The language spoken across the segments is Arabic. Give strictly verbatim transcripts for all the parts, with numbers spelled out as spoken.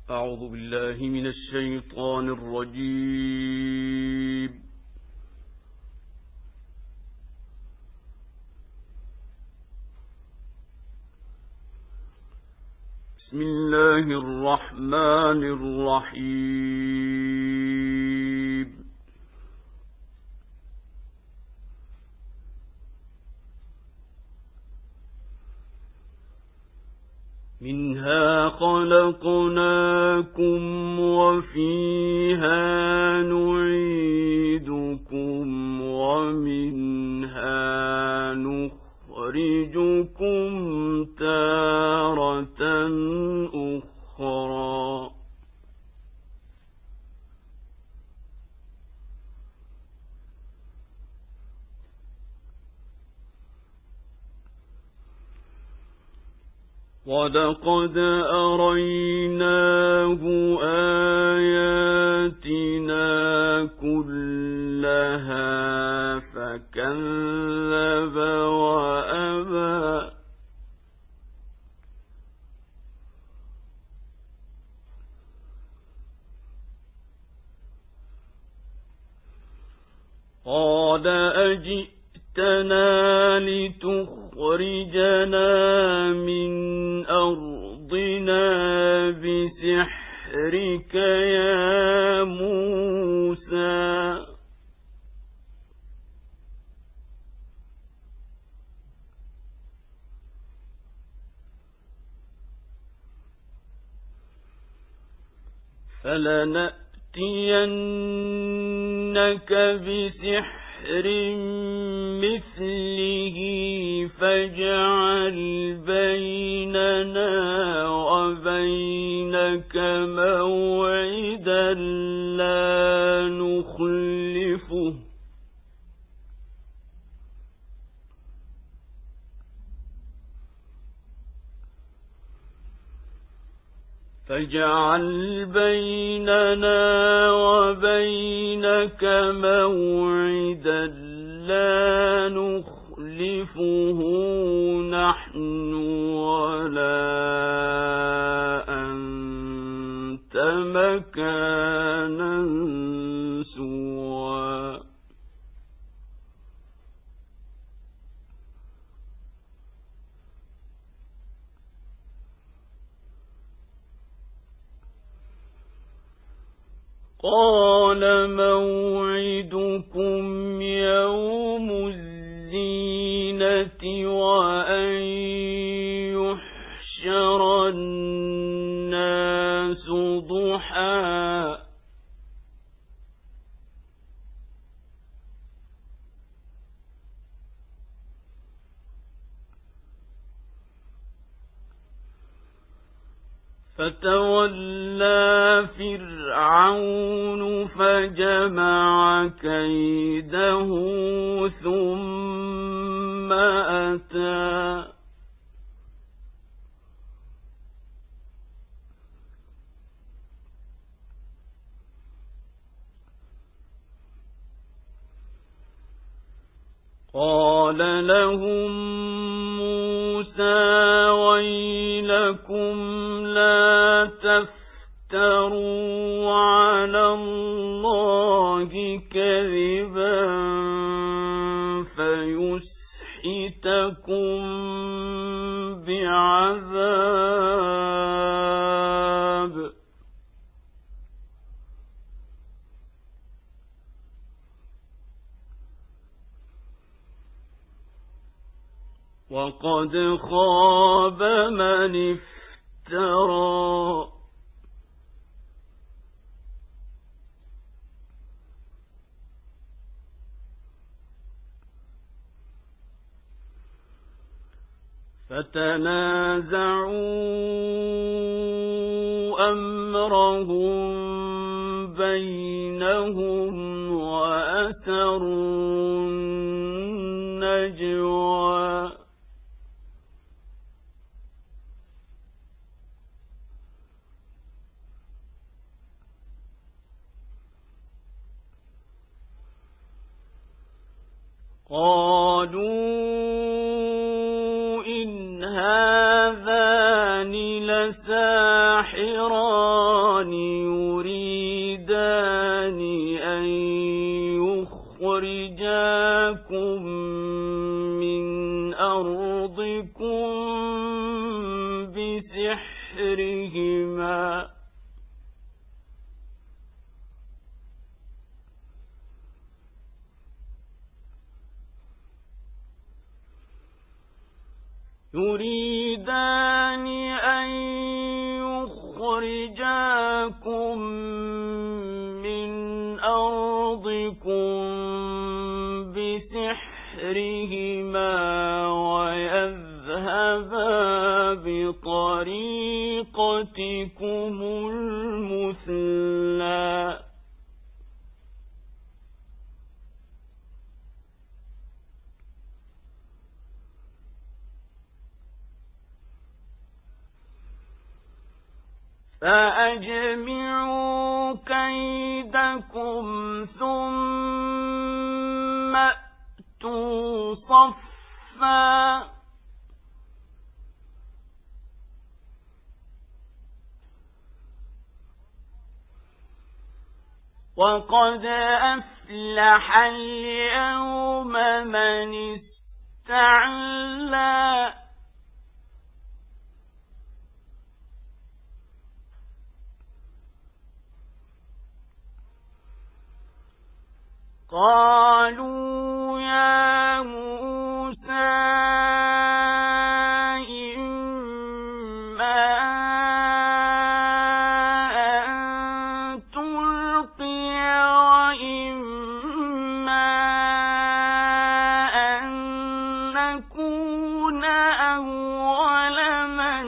أعوذ بالله من الشيطان الرجيم. بسم الله الرحمن الرحيم. منها خلقناكم وفيها نعيدكم ومنها نخرجكم تارة أخرى. وَلَقَدْ أَرَيْنَاهُ آيَاتِنَا كُلَّهَا فَكَذَّبَ وَأَبَى. قَالَ أَجِئْتَنَا لِتُخْرِجَنَا مِنْ أَرْضِنَا بِسِحْرِكَ يَا مُوسَى. فَلَنَأْتِيَنَّكَ بِسِحْرٍ مِثْلِهِ فَاجْعَلْ بَيْنَنَا وَبَيْنَكَ مَوْعِدًا لَا نُخْلِفُهُ فَاجْعَلْ بَيْنَنَا وَبَيْنَكَ مَوْعِدًا لَا نُخْلِفُهُ نَحْنُ وَلَا أَنْتَ مَكَانًا سُوًى. قَالَ مَوْعِدُكُمْ يَوْمُ الزِّينَةِ وَأَنْ يُحْشَرَ النَّاسُ ضُحًى. فَتَوَلَّى فِرْعَوْنُ فَجَمَعَ كَيْدَهُ ثُمَّ أَتَىٰ. قَالَ لَهُم مُوسَى وَيْلَكُمْ لَا تَفْتَرُوا عَلَى اللَّهِ كَذِبًا فَيُسْحِتَكُم بِعَذَابٍ. وَقَدْ خَابَ مَنِ افْتَرَى. فَتَنَازَعُوا أَمْرَهُم بَيْنَهُمْ وَأَسَرُّوا النَّجْوَىٰ. قالوا إن هذان لساحران بسحرهما يريدان أن يخرجاكم من أرضكم بسحرهما ويذهبا بطريقتكم المثلى فأجمعوا كيدكم ثم أتوا صفا وقد أفلح اليوم من استعلى قالوا يا موسى إما أن تلقي وإما أن نكون أول من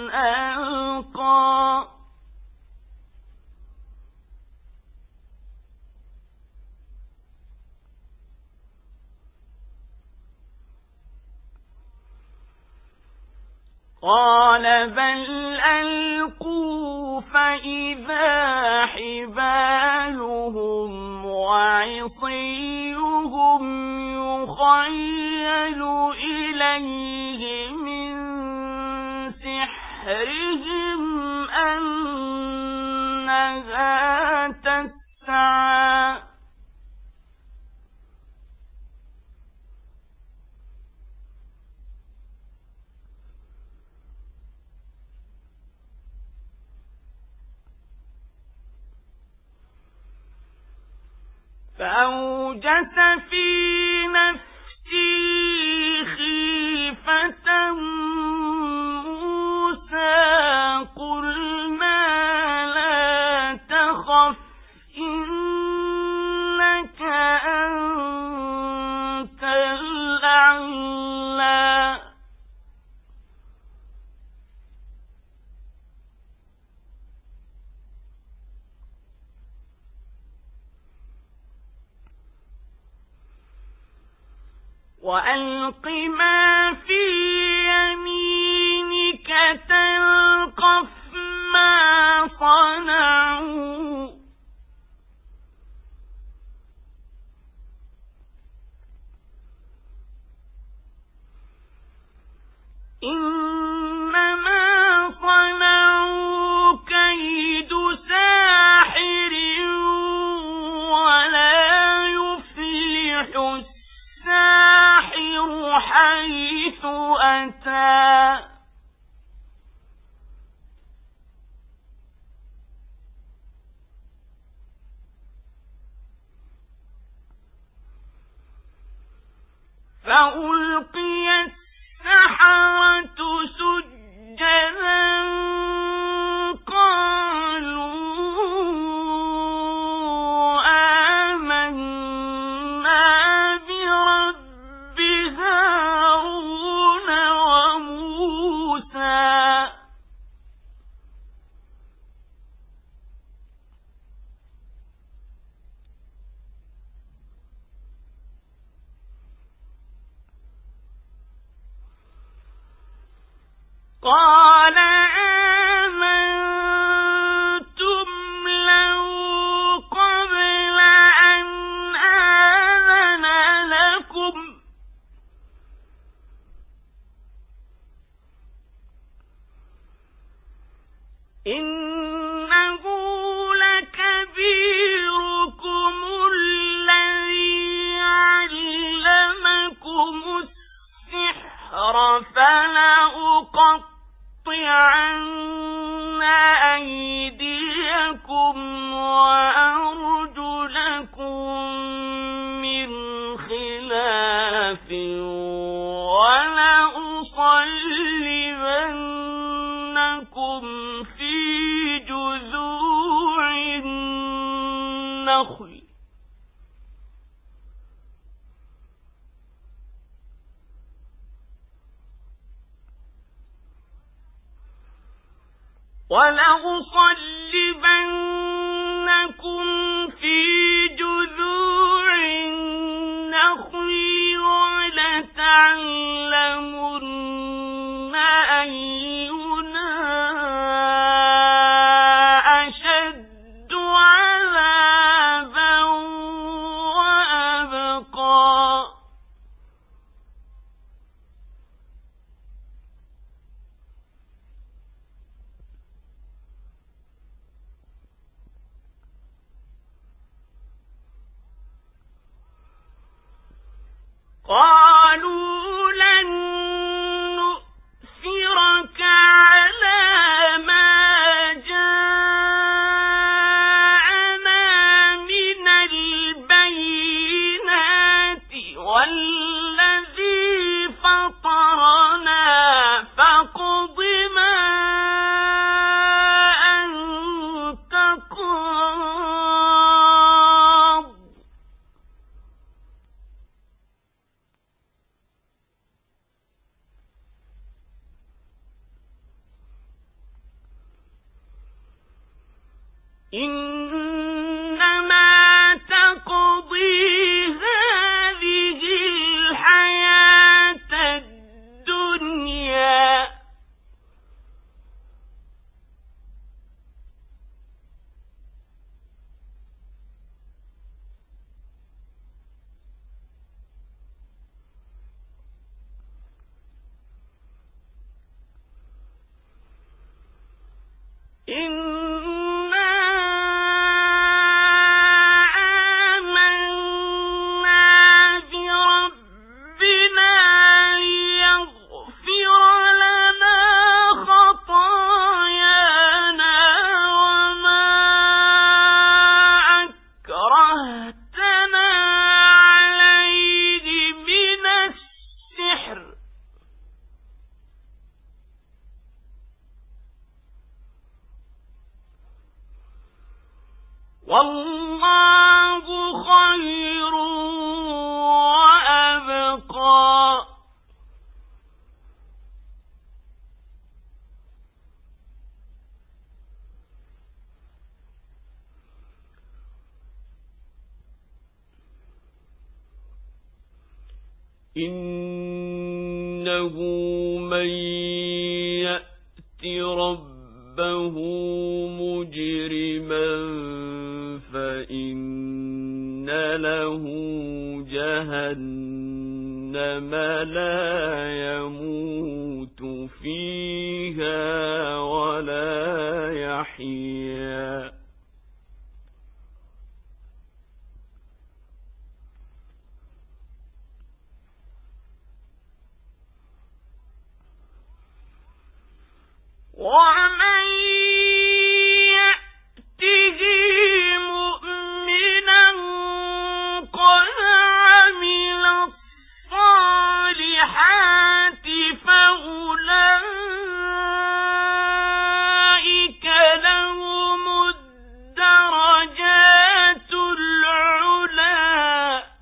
ألقى قال بل ألقوا فإذا حبالهم وعصيهم يخيل إليه من سحرهم أنها تسعى فأوجس في نفسه خيفة موسى قلنا لا تخف إنك أنت الأعلى وألق ما في يمينك تلقف ما صنعوا إنما صنعوا كيد ساحر ولا يفلح الساحر حيث أتى فألقي السحرة سجدا قالوا آمنا برب هارون وموسى قال آمنتم له قبل أن آذن لكم إنه لكبيركم الذي علمكم السحر فلأقطعن أيديكم وأرجلكم من خلاف ولأصلبنكم في جذوع النخل ولأصلبنكم في جذوع النخل ولتعلمن أينا أشد عذابا وأبقى قالوا لن نؤثرك على ما جاءنا من البينات والذي فطرنا فاقض ما أنت قاض إنما تقضي هذه الحياة الدنيا والله خير وأبقى إنه من يأت ربه مجرما فإن له جهنم لا يموت فيها ولا يحيا ومن يأته مؤمنا قد عمل الصالحات فأولئك لهم الدرجات العلى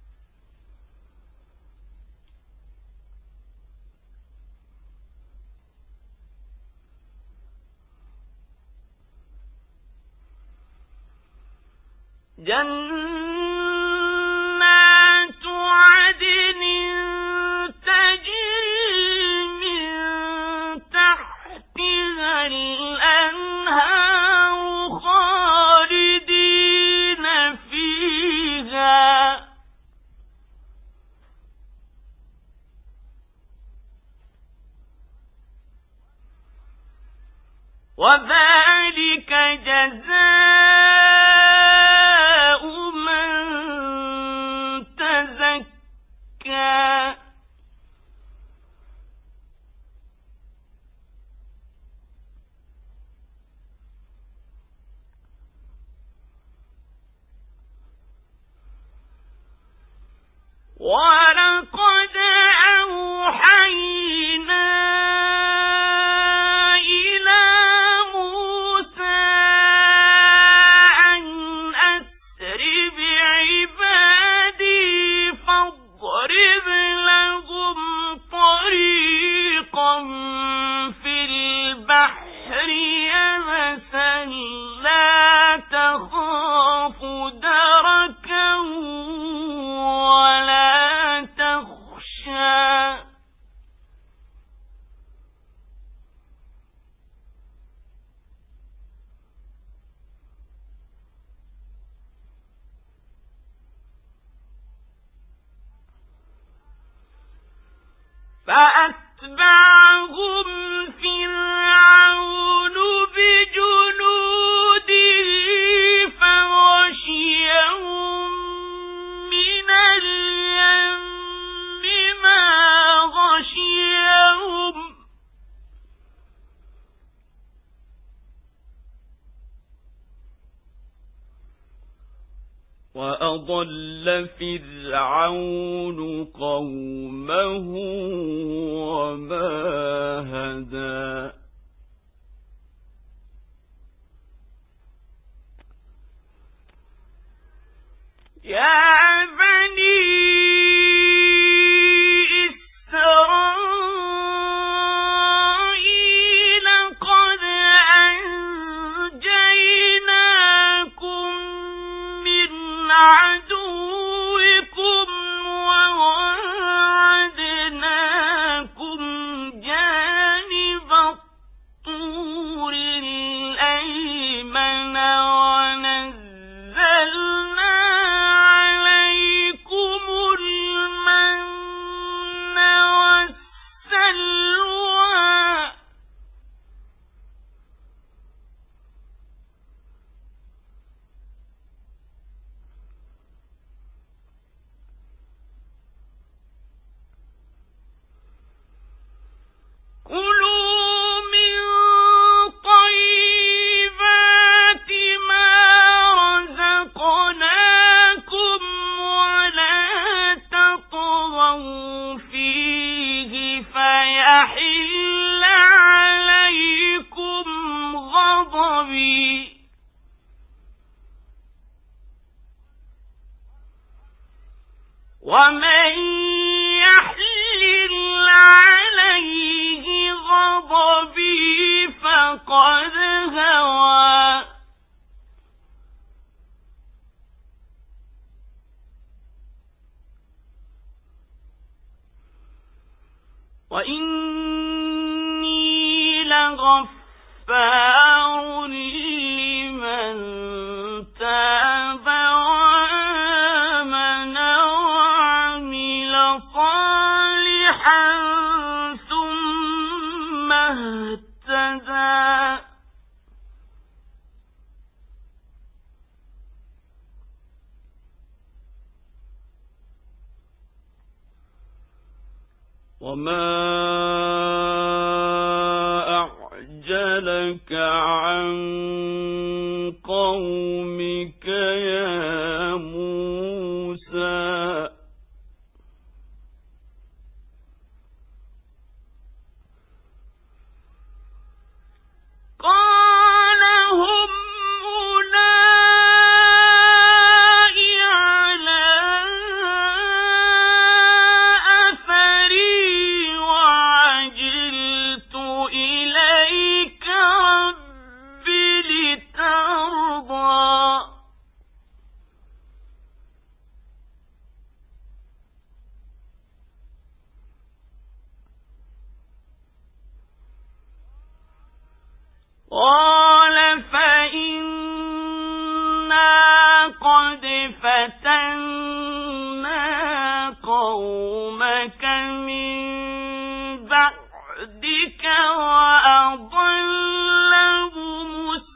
جنات عدن تجري من تحتها الأنهار خالدين فيها وذلك جزاء من تزكى فأتبعهم فرعون بجنوده فغشيهم من اليم ما غشيهم وأضل فرعون قومه وما هدى يا بني إسرائيل قد أنجيناكم من عدوكم وواعدناكم جانب الطور الأيمن ونزلنا عليكم المن والسلوى كلوا من طيبات ما رزقناكم ولا تطغوا فيه فيحل عليكم غضبي ومن يحلل عليه غضبي فقد هوى وإني لغفار لمن تاب وآمن وعمل صالحا ثم اهتدى وما أعجلك عن قومك يا موسى قال هم أولئك على أثري وعجلت إليك رب لترضى قال فإنا قد فتنا قومك من بعدك وأضلهم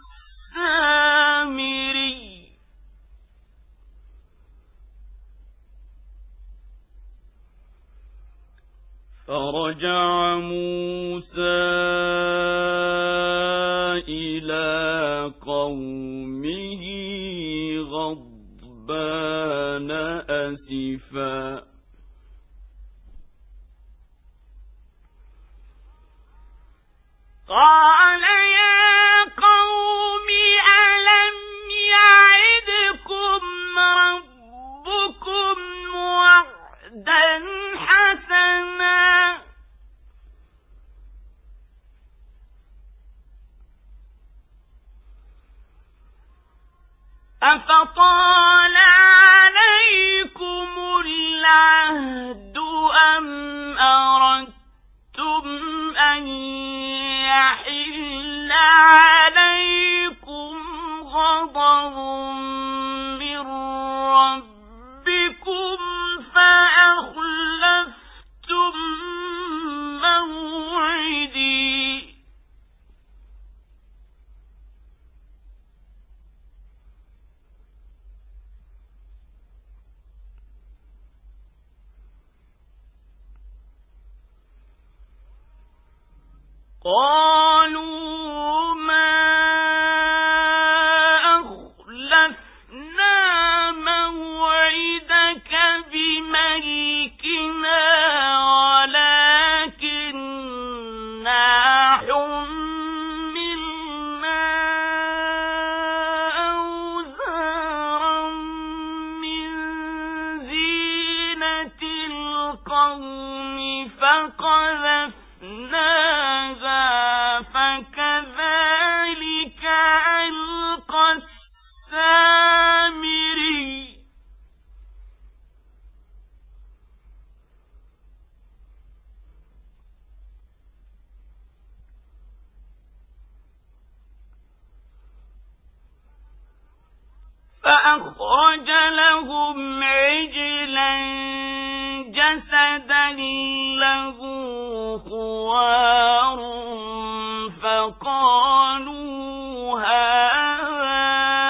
السامري فرجع موسى إلى قومه غضبان أسفا قال يا قوم ألم يعدكم ربكم وعدا حسنا أفطال عليكم العهد أم أردتم أن يحل عليكم غضب من ربكم فأخلفتم قالوا ما أخلفنا موعدك بملكنا ولكننا حملنا أوزارا من زينة القوم فقذفناها فكذلك ألقى السامري. فأخرج لهم عجلا جسدا له خوار فقالوا هذا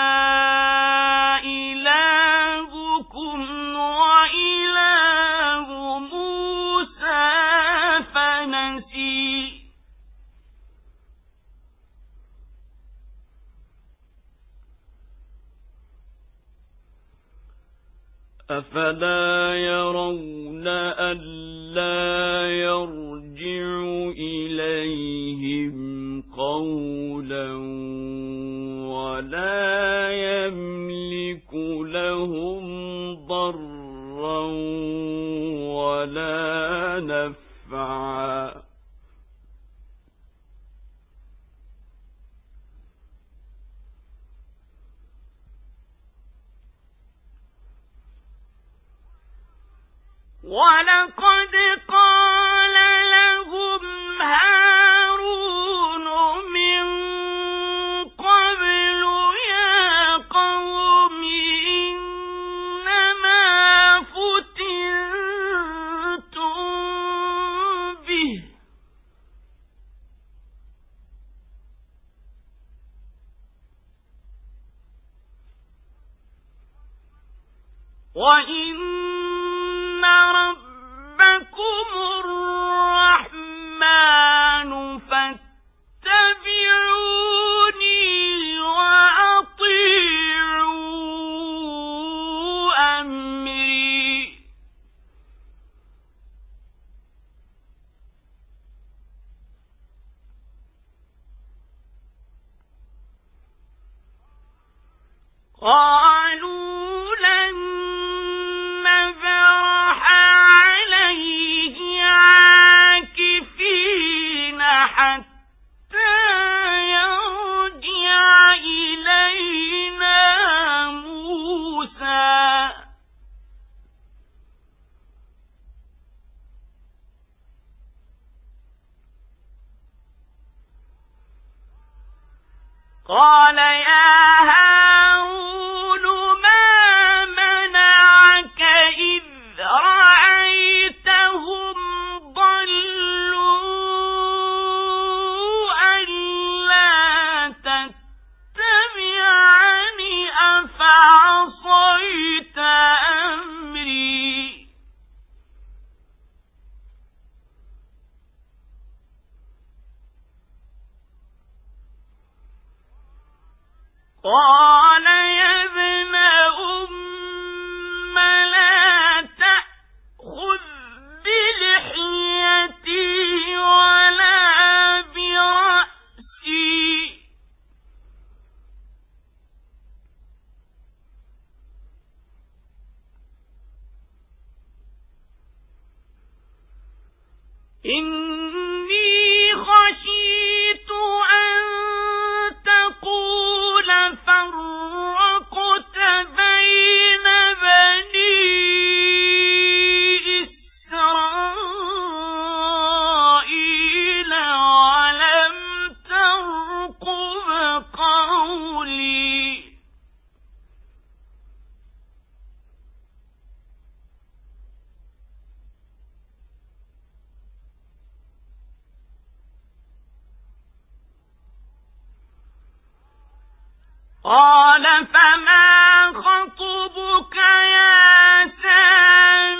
إلهكم وإله موسى فنسي. أفلا يرون ألا يرجع إليهم قولا ولا يملك لهم ضرا ولا نفعا. ولقد قال لهم هارون من قبل يا قوم إنما فتنتم به وإن ربكم الرحمن فاتبعوني وأطيعوا أمري. قالوا لن نبرح عليه عاكفين حتى يرجع إلينا موسى. قال يا هارون ما منعك إذ رأيتهم ضلوا ألا تتبعني أفعصيت أمري. قال يا ابن أم لا تأخذ بلحيتي ولا برأسي إني خشيت أن تقول فرقت بين بني إسرائيل ولم ترقب قولي. قال فما خطبك يا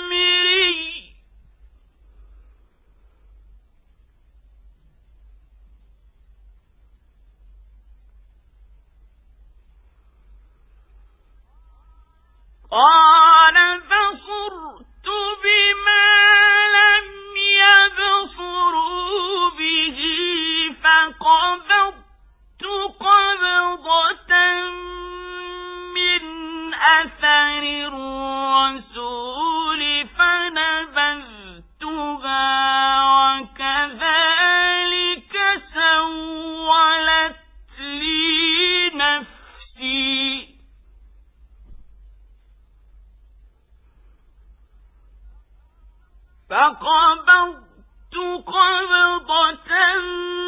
سامري. الرسول فنبذتها وكذلك سولت لي نفسي فقبضت قبضة